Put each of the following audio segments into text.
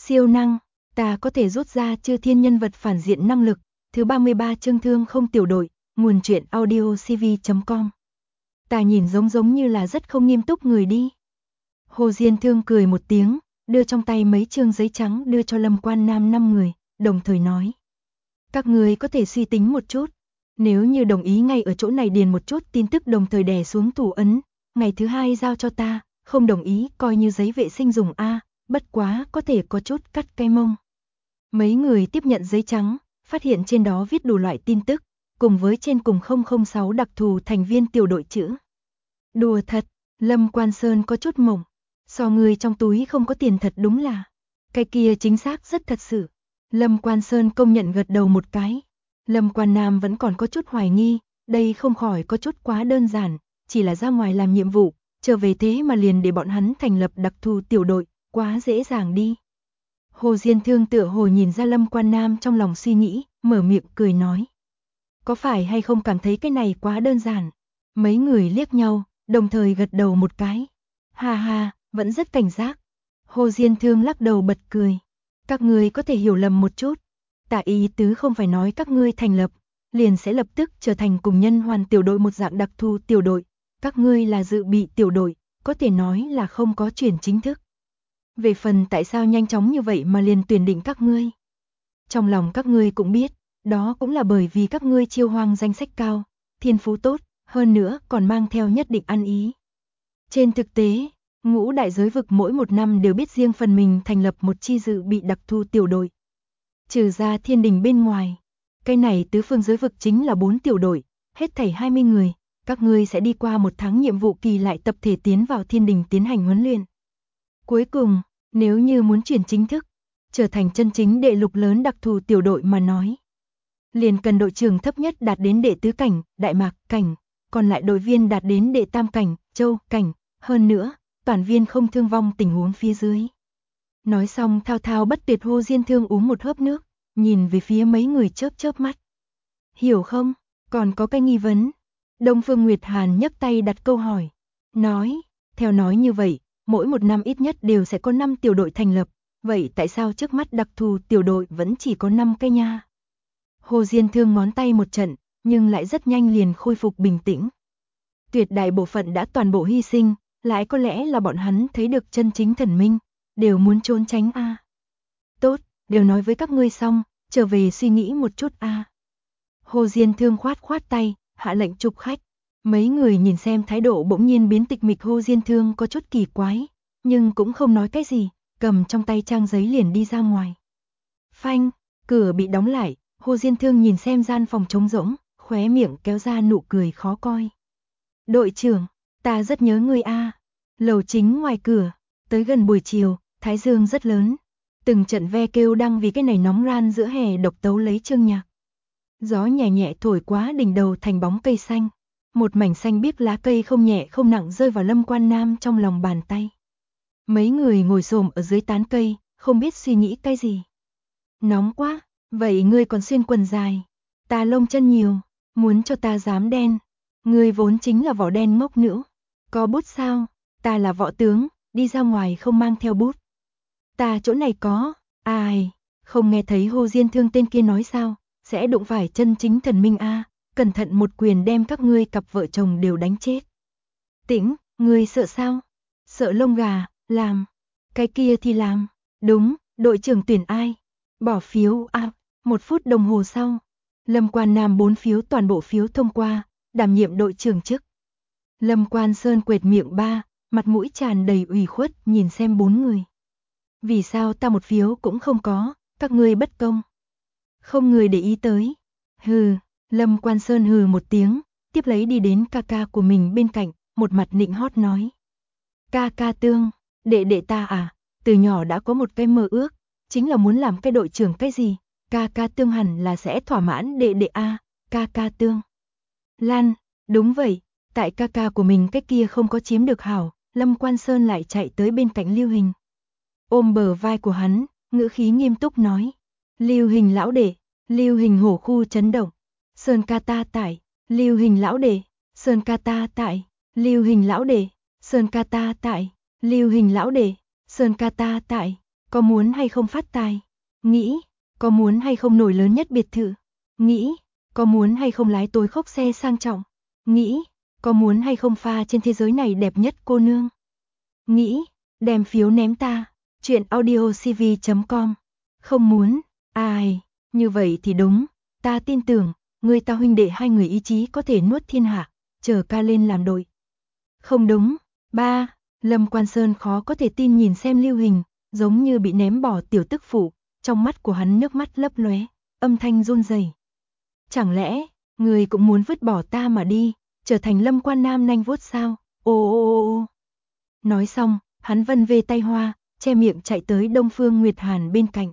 Siêu năng, ta có thể rút ra chư thiên nhân vật phản diện năng lực. Thứ 33 chương thương không tiểu đội, nguồn truyện audio cv.com. Ta nhìn giống như là rất không nghiêm túc người đi. Hồ Diên Thương cười một tiếng, đưa trong tay mấy chương giấy trắng đưa cho Lâm Quan Nam 5 người, đồng thời nói. Các người có thể suy tính một chút. Nếu như đồng ý ngay ở chỗ này điền một chút tin tức đồng thời đè xuống thủ ấn, ngày thứ 2 giao cho ta, không đồng ý coi như giấy vệ sinh dùng A, bất quá có thể có chút cắt cái mông. Mấy người tiếp nhận giấy trắng, phát hiện trên đó viết đủ loại tin tức, cùng với trên cùng 006 đặc thù thành viên tiểu đội chữ. Đùa thật, Lâm Quan Sơn có chút mộng, so người trong túi không có tiền thật đúng là, cái kia chính xác rất thật sự. Lâm Quan Sơn công nhận gật đầu một cái. Lâm Quan Nam vẫn còn có chút hoài nghi, đây không khỏi có chút quá đơn giản, chỉ là ra ngoài làm nhiệm vụ, trở về thế mà liền để bọn hắn thành lập đặc thù tiểu đội, quá dễ dàng đi. Hồ Diên Thương tựa hồ nhìn ra Lâm Quan Nam trong lòng suy nghĩ, mở miệng cười nói. Có phải hay không cảm thấy cái này quá đơn giản? Mấy người liếc nhau, đồng thời gật đầu một cái. Ha ha, vẫn rất cảnh giác. Hồ Diên Thương lắc đầu bật cười. Các ngươi có thể hiểu lầm một chút. Tả ý tứ không phải nói các ngươi thành lập, liền sẽ lập tức trở thành cùng nhân hoàn tiểu đội một dạng đặc thù tiểu đội. Các ngươi là dự bị tiểu đội, có thể nói là không có chuyển chính thức. Về phần tại sao nhanh chóng như vậy mà liền tuyển định các ngươi. Trong lòng các ngươi cũng biết, đó cũng là bởi vì các ngươi chiêu hoang danh sách cao, thiên phú tốt, hơn nữa còn mang theo nhất định ăn ý. Trên thực tế, ngũ đại giới vực mỗi một năm đều biết riêng phần mình thành lập một chi dự bị đặc thù tiểu đội. Trừ ra thiên đình bên ngoài, cái này tứ phương giới vực chính là 4 tiểu đội, hết thảy 20 người, các ngươi sẽ đi qua 1 tháng nhiệm vụ kỳ lại tập thể tiến vào thiên đình tiến hành huấn luyện. Cuối cùng, nếu như muốn chuyển chính thức, trở thành chân chính đệ lục lớn đặc thù tiểu đội mà nói, liền cần đội trưởng thấp nhất đạt đến đệ tứ cảnh, đại mạc cảnh, còn lại đội viên đạt đến đệ tam cảnh, châu cảnh, hơn nữa, toàn viên không thương vong tình huống phía dưới. Nói xong thao thao bất tuyệt Hồ Diên Thương uống một hớp nước, nhìn về phía mấy người chớp mắt. Hiểu không? Còn có cái nghi vấn. Đông Phương Nguyệt Hàn nhấc tay đặt câu hỏi. Nói, theo nói như vậy, mỗi một năm ít nhất đều sẽ có 5 tiểu đội thành lập. Vậy tại sao trước mắt đặc thù tiểu đội vẫn chỉ có 5 cái nha? Hồ Diên Thương ngón tay một trận, nhưng lại rất nhanh liền khôi phục bình tĩnh. Tuyệt đại bộ phận đã toàn bộ hy sinh, lại có lẽ là bọn hắn thấy được chân chính thần minh, đều muốn trốn tránh a. Tốt, đều nói với các ngươi xong, trở về suy nghĩ một chút a. Hồ Diên Thương khoát tay, hạ lệnh chụp khách. Mấy người nhìn xem thái độ bỗng nhiên biến tịch mịch Hồ Diên Thương có chút kỳ quái, nhưng cũng không nói cái gì, cầm trong tay trang giấy liền đi ra ngoài. Phanh, cửa bị đóng lại, Hồ Diên Thương nhìn xem gian phòng trống rỗng, khóe miệng kéo ra nụ cười khó coi. Đội trưởng, ta rất nhớ ngươi a. Lầu chính ngoài cửa, tới gần buổi chiều, thái dương rất lớn. Từng trận ve kêu đang vì cái này nóng ran giữa hè độc tấu lấy chương nhạc. Gió nhẹ nhẹ thổi quá đỉnh đầu thành bóng cây xanh. Một mảnh xanh biếc lá cây không nhẹ không nặng rơi vào Lâm Quan Nam trong lòng bàn tay. Mấy người ngồi xổm ở dưới tán cây, không biết suy nghĩ cái gì. Nóng quá, vậy ngươi còn xuyên quần dài. Ta lông chân nhiều, muốn cho ta dám đen. Ngươi vốn chính là vỏ đen ngốc nữ. Có bút sao? Ta là võ tướng, đi ra ngoài không mang theo bút. Ta chỗ này có, ai, không nghe thấy Hồ Diên Thương tên kia nói sao, sẽ đụng phải chân chính thần minh a, cẩn thận một quyền đem các ngươi cặp vợ chồng đều đánh chết. Tĩnh, ngươi sợ sao? Sợ lông gà, làm. Cái kia thì làm. Đúng, đội trưởng tuyển ai? Bỏ phiếu a. 1 phút đồng hồ sau, Lâm Quan Nam 4 phiếu toàn bộ phiếu thông qua, đảm nhiệm đội trưởng chức. Lâm Quan Sơn quệt miệng ba, mặt mũi tràn đầy ủy khuất nhìn xem 4 người. Vì sao ta một phiếu cũng không có, các ngươi bất công. Không người để ý tới. Hừ, Lâm Quan Sơn hừ một tiếng, tiếp lấy đi đến ca ca của mình bên cạnh, một mặt nịnh hót nói. Ca ca Tương, đệ ta à, từ nhỏ đã có một cái mơ ước, chính là muốn làm cái đội trưởng cái gì, ca ca Tương hẳn là sẽ thỏa mãn đệ a, ca ca Tương. Lan, đúng vậy, tại ca ca của mình cái kia không có chiếm được hảo, Lâm Quan Sơn lại chạy tới bên cạnh Lưu Hình. Ôm bờ vai của hắn, ngữ khí nghiêm túc nói. Lưu Hình lão đệ, Lưu Hình hổ khu chấn động. Sơn ca ta tại, Lưu Hình lão đệ, Sơn ca ta tại, Lưu Hình lão đệ, Sơn ca ta tại, Lưu Hình lão đệ, Sơn ca ta tại. có muốn hay không phát tài? Nghĩ, có muốn hay không nổi lớn nhất biệt thự? Nghĩ, có muốn hay không lái tối khốc xe sang trọng? Nghĩ, có muốn hay không pha trên thế giới này đẹp nhất cô nương? Nghĩ, đem phiếu ném ta. Chuyện audiocv.com. Không muốn, ai, như vậy thì đúng, ta tin tưởng, người ta huynh đệ hai người ý chí có thể nuốt thiên hạ, chờ ca lên làm đội. Không đúng, ba, Lâm Quan Sơn khó có thể tin nhìn xem Lưu Hình, giống như bị ném bỏ tiểu tức phụ, trong mắt của hắn nước mắt lấp lóe, âm thanh run rẩy. Chẳng lẽ, người cũng muốn vứt bỏ ta mà đi, trở thành Lâm Quan Nam nanh vuốt sao? Ô ô ô ô. Nói xong, hắn vân về tay hoa, che miệng chạy tới Đông Phương Nguyệt Hàn bên cạnh.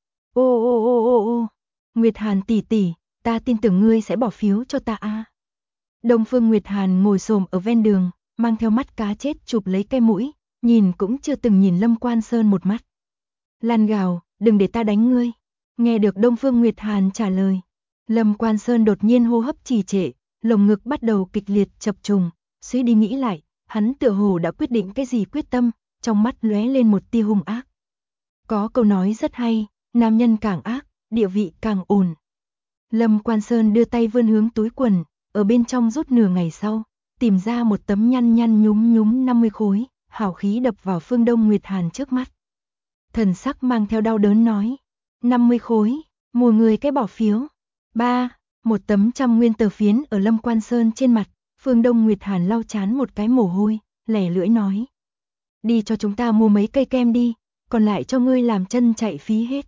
Ô ô ô ô ô, Nguyệt Hàn tỷ tỷ, ta tin tưởng ngươi sẽ bỏ phiếu cho ta a. Đông Phương Nguyệt Hàn ngồi xổm ở ven đường, mang theo mắt cá chết chụp lấy cái mũi, nhìn cũng chưa từng nhìn Lâm Quan Sơn một mắt. Lan gào, đừng để ta đánh ngươi. Nghe được Đông Phương Nguyệt Hàn trả lời, Lâm Quan Sơn đột nhiên hô hấp trì trệ, lồng ngực bắt đầu kịch liệt chập trùng, suy đi nghĩ lại, hắn tựa hồ đã quyết định cái gì quyết tâm, trong mắt lóe lên một tia hung ác. Có câu nói rất hay, nam nhân càng ác, địa vị càng ổn. Lâm Quan Sơn đưa tay vươn hướng túi quần, ở bên trong rút nửa ngày sau, tìm ra một tấm nhăn nhăn nhúm nhúm 50 khối, hào khí đập vào Phương Đông Nguyệt Hàn trước mắt. Thần sắc mang theo đau đớn nói, 50 khối, mua người cái bỏ phiếu. Ba, một tấm 100 nguyên tờ phiến ở Lâm Quan Sơn trên mặt, Phương Đông Nguyệt Hàn lau chán một cái mồ hôi, lẻ lưỡi nói. Đi cho chúng ta mua mấy cây kem đi, còn lại cho ngươi làm chân chạy phí hết.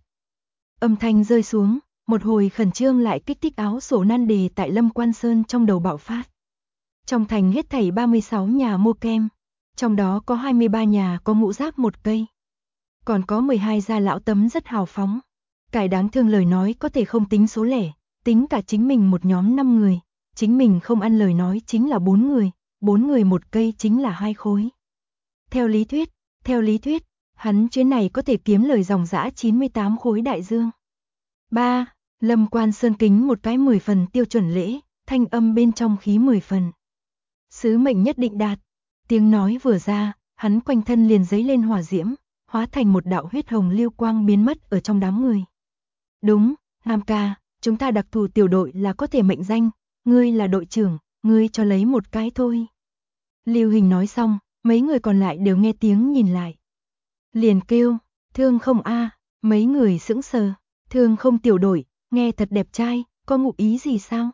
Âm thanh rơi xuống, một hồi khẩn trương lại kích thích áo sổ nan đề tại Lâm Quan Sơn trong đầu bạo phát. Trong thành hết thảy 36 nhà mua kem, trong đó có 23 nhà có ngũ giác một cây. Còn có 12 gia lão tấm rất hào phóng. Cái đáng thương lời nói có thể không tính số lẻ, tính cả chính mình một nhóm 5 người, chính mình không ăn lời nói chính là 4 người một cây chính là 2 khối. Theo lý thuyết, hắn chuyến này có thể kiếm lời dòng dã 98 khối đại dương. 3. Lâm Quan Sơn kính một cái 10 phần tiêu chuẩn lễ, thanh âm bên trong khí 10 phần. Sứ mệnh nhất định đạt. Tiếng nói vừa ra, hắn quanh thân liền giấy lên hỏa diễm, hóa thành một đạo huyết hồng lưu quang biến mất ở trong đám người. Đúng, Nam ca, chúng ta đặc thù tiểu đội là có thể mệnh danh, ngươi là đội trưởng, ngươi cho lấy một cái thôi. Lưu Hình nói xong, mấy người còn lại đều nghe tiếng nhìn lại. Liền kêu, Thương không a, mấy người sững sờ, Thương không tiểu đội, nghe thật đẹp trai, có ngụ ý gì sao?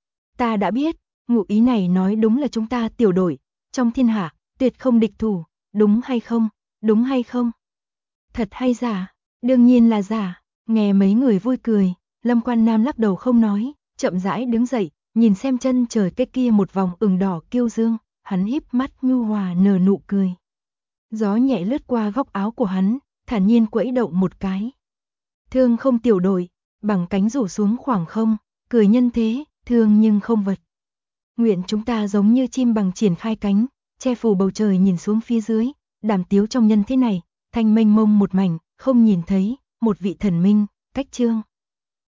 Ta đã biết, ngụ ý này nói đúng là chúng ta tiểu đội, trong thiên hạ, tuyệt không địch thủ, đúng hay không, đúng hay không? Thật hay giả? Đương nhiên là giả. Nghe mấy người vui cười, Lâm Quan Nam lắc đầu không nói, chậm rãi đứng dậy, nhìn xem chân trời cái kia một vòng ửng đỏ kiêu dương, hắn híp mắt nhu hòa nở nụ cười. Gió nhẹ lướt qua góc áo của hắn, thản nhiên quẫy động một cái. Thương không tiểu đội, bằng cánh rủ xuống khoảng không, cười nhân thế, thương nhưng không vật. Nguyện chúng ta giống như chim bằng triển khai cánh, che phủ bầu trời nhìn xuống phía dưới, đàm tiếu trong nhân thế này, thanh mênh mông một mảnh, không nhìn thấy, một vị thần minh, cách chương.